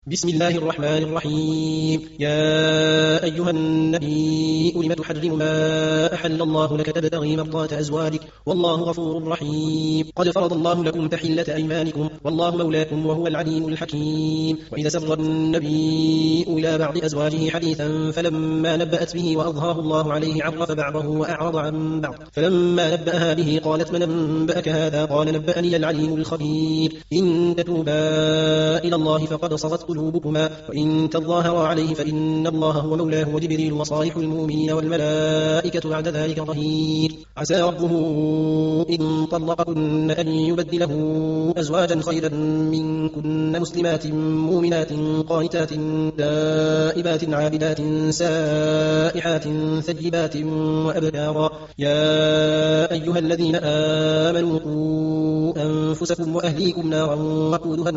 بسم الله الرحمن الرحيم. يا أيها النبي لم تحرم ما أحل الله لك تبتغي مرضات أزواجك والله غفور رحيم. قد فرض الله لكم تحلة أيمانكم والله مولاكم وهو العليم الحكيم. وإذا سر النبي إلى بعض أزواجه حديثا فلما نبأت به وأظهره الله عليه عرف بعضه وأعرض عن بعض، فلما نبأها به قالت من أنبأك هذا؟ قال نبأني العليم الخبير. إن تتوبا إلى الله فقد صغت قلوبكما وإن تظاهرا عليه فإن الله هو مولاه وجبريل وصالح المؤمنين والملائكة بعد ذلك ظهير. عسى ربه إن طلقكن أن يبدله أزواجا خيرا منكن مسلمات مؤمنات قانتات تائبات عابدات سائحات ثيبات وأبكارا. يا أيها الذين آمنوا قوا أنفسكم وأهليكم نارا وقودها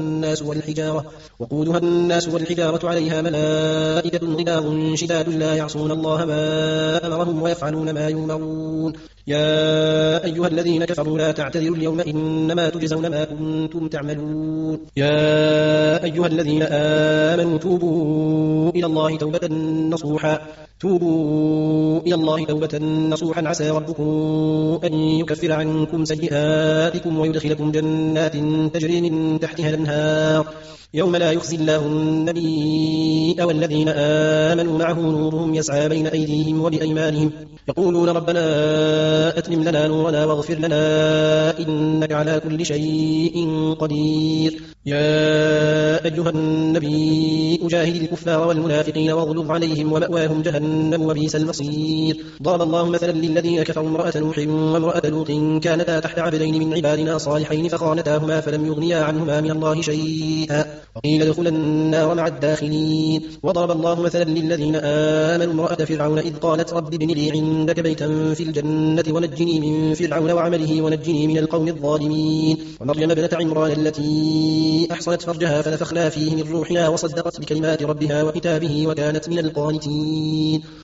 الناس والحجارة عليها ملائكة غلاظ شداد لا يعصون الله ما أمرهم ويفعلون ما يؤمرون. يا أيها الذين كفروا لا تعتذروا اليوم إنما تجزون ما كنتم تعملون. يا أيها الذين آمنوا توبوا إلى الله توبة نصوحا عسى ربكم أن يكفر عنكم سيئاتكم ويدخلكم جنات تجري من تحتها الأنهار يوم لا يخزي الله النبي والذين آمنوا معه نورهم يسعى بين أيديهم وبأيمانهم يقولون ربنا أتمم لنا نورنا واغفر لنا إنك على كل شيء قدير. يا أيها النبي أجاهد الكفار والمنافقين واغلظ عليهم ومأواهم جهنم وبئس المصير. ضرب الله مثلا للذين كفروا امرأة نوح وامرأة لوط كانتا تحت عبدين من عبادنا صالحين فخانتاهما فلم يغنيا عنهما من الله شيئا وقيل ادخلا النار مع الداخلين. وضرب الله مثلا للذين آمنوا امرأة فرعون إذ قالت رب ابن لي عندك بيتا في الجنة ونجني من فرعون وعمله ونجني من القوم الظالمين. ومريم ابنة عمران التي أحصنت فرجها فنفخنا فيه من روحنا وصدقت بكلمات ربها وكتابه وكانت من القانتين.